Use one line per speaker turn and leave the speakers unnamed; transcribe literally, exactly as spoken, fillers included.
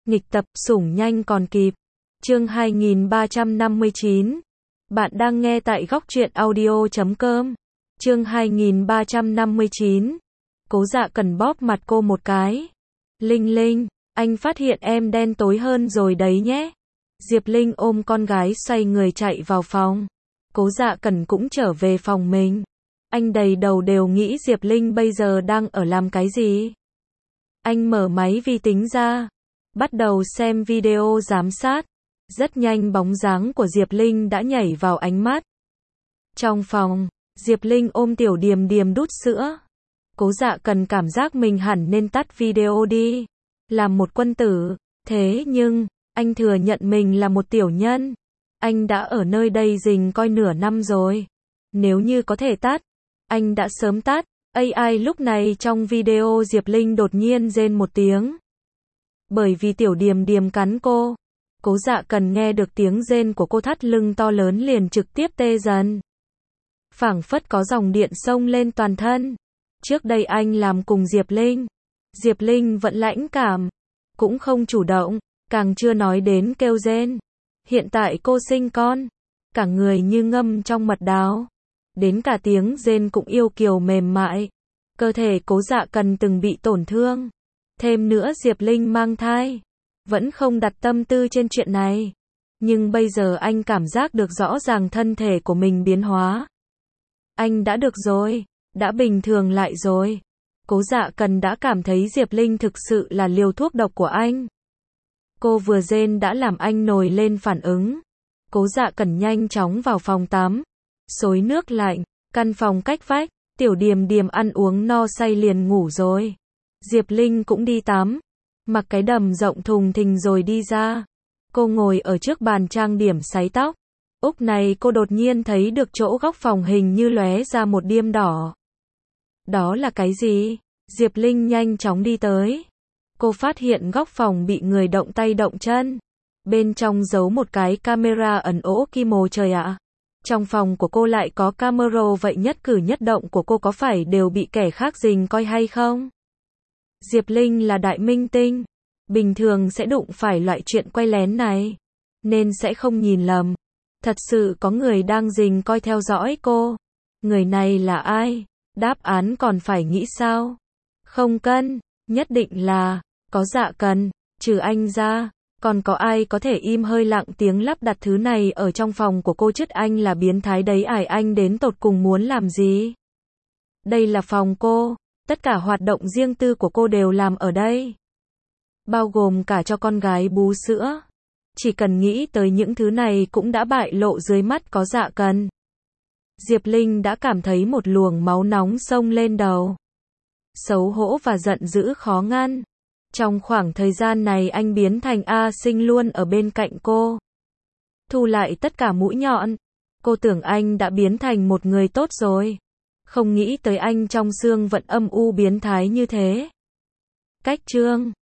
Nghịch tập, sủng nhanh còn kịp. Chương hai nghìn ba trăm năm mươi chín. Bạn đang nghe tại góc truyện audio chấm com. Chương hai nghìn ba trăm năm mươi chín. Cố Dạ Cần bóp mặt cô một cái. Linh Linh, anh phát hiện em đen tối hơn rồi đấy nhé. Diệp Linh ôm con gái xoay người chạy vào phòng. Cố Dạ Cần cũng trở về phòng mình. Anh đầy đầu đều nghĩ Diệp Linh bây giờ đang ở làm cái gì. Anh mở máy vi tính ra, bắt đầu xem video giám sát. Rất nhanh bóng dáng của Diệp Linh đã nhảy vào ánh mắt. Trong phòng, Diệp Linh ôm Tiểu Điềm Điềm đút sữa. Cố Dạ Cần cảm giác mình hẳn nên tắt video đi. Làm một quân tử, thế nhưng, anh thừa nhận mình là một tiểu nhân. Anh đã ở nơi đây rình coi nửa năm rồi. Nếu như có thể tắt, anh đã sớm tắt. a i lúc này trong video Diệp Linh đột nhiên rên một tiếng. Bởi vì Tiểu Điềm Điềm cắn cô. Cố Dạ Cần nghe được tiếng rên của cô, thắt lưng to lớn liền trực tiếp tê dần. Phảng phất có dòng điện xông lên toàn thân. Trước đây anh làm cùng Diệp Linh. Diệp Linh vẫn lãnh cảm, cũng không chủ động, càng chưa nói đến kêu rên. Hiện tại cô sinh con, cả người như ngâm trong mật đào. Đến cả tiếng rên cũng yêu kiều mềm mại. Cơ thể Cố Dạ Cần từng bị tổn thương. Thêm nữa Diệp Linh mang thai. Vẫn không đặt tâm tư trên chuyện này. Nhưng bây giờ anh cảm giác được rõ ràng thân thể của mình biến hóa. Anh đã được rồi, đã bình thường lại rồi. Cố Dạ Cần đã cảm thấy Diệp Linh thực sự là liều thuốc độc của anh. Cô vừa rên đã làm anh nổi lên phản ứng. Cố Dạ Cần nhanh chóng vào phòng tắm. Xối nước lạnh, căn phòng cách vách, Tiểu Điềm Điềm ăn uống no say liền ngủ rồi. Diệp Linh cũng đi tắm, mặc cái đầm rộng thùng thình rồi đi ra. Cô ngồi ở trước bàn trang điểm sấy tóc. Úc này cô đột nhiên thấy được chỗ góc phòng hình như lóe ra một diêm đỏ. Đó là cái gì? Diệp Linh nhanh chóng đi tới. Cô phát hiện góc phòng bị người động tay động chân. Bên trong giấu một cái camera ẩn ổ kim mồ trời ạ. Trong phòng của cô lại có camera, vậy nhất cử nhất động của cô có phải đều bị kẻ khác rình coi hay không? Diệp Linh là đại minh tinh, bình thường sẽ đụng phải loại chuyện quay lén này, nên sẽ không nhìn lầm. Thật sự có người đang rình coi theo dõi cô. Người này là ai? Đáp án còn phải nghĩ sao? Không cân, nhất định là Có Dạ Cần, trừ anh ra, còn có ai có thể im hơi lặng tiếng lắp đặt thứ này ở trong phòng của cô chứ? Anh là biến thái đấy, ải anh đến tột cùng muốn làm gì? Đây là phòng cô, tất cả hoạt động riêng tư của cô đều làm ở đây. Bao gồm cả cho con gái bú sữa. Chỉ cần nghĩ tới những thứ này cũng đã bại lộ dưới mắt Có Dạ Cần. Diệp Linh đã cảm thấy một luồng máu nóng xông lên đầu. Xấu hổ và giận dữ khó ngăn. Trong khoảng thời gian này anh biến thành A Sinh luôn ở bên cạnh cô. Thu lại tất cả mũi nhọn. Cô tưởng anh đã biến thành một người tốt rồi. Không nghĩ tới anh trong xương vẫn âm u biến thái như thế. Cách chương